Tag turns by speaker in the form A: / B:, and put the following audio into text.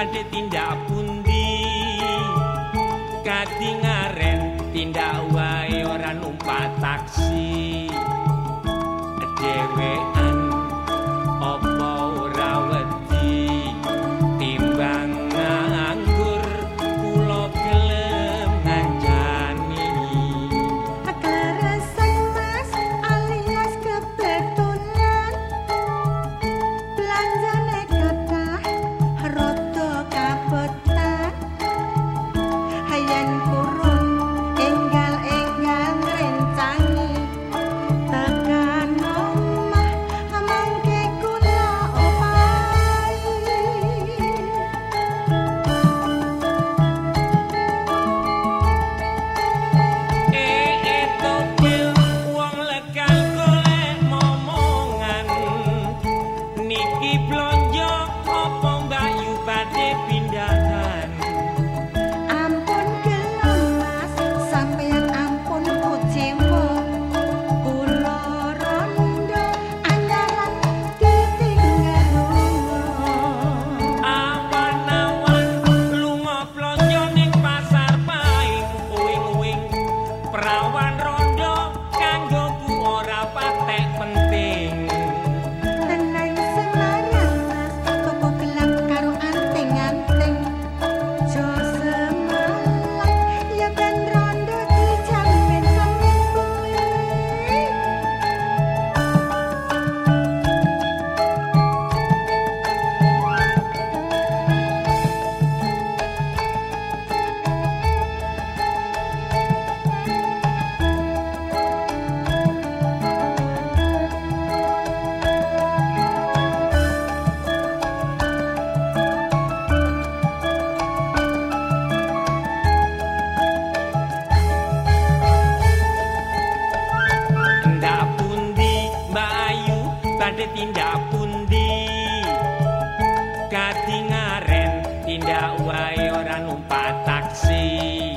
A: badhe tindak pundi kadingaren tindak wae ora numpak taksi dhewean apa ora wedi timbang nganggur kula gelem ngancani
B: keresan mas alias kebletunan belanjane kathah rada kabetan hayan kurun enggal-enggal ngrencangi tekan omah mangke kula opahi
A: tokil wong legal golek momongan niki blonjo apa mbayu badhe pindahan
B: ampun gelem mas sampeyan ampun kuciwa kula rondo andalan ditinggal
A: awan-awan lunga blonjo ning pasar paing uwing-uwing perawan rondo kanggoku ora patek penting
B: tenang Semarang mas toko gelang karo anting-anting jo Semalang ya ben rondo dijamin seminggu
A: tindak pundi Mbak Ayu badhe tindak pundi kadingaren tindak wae ora numpak taksi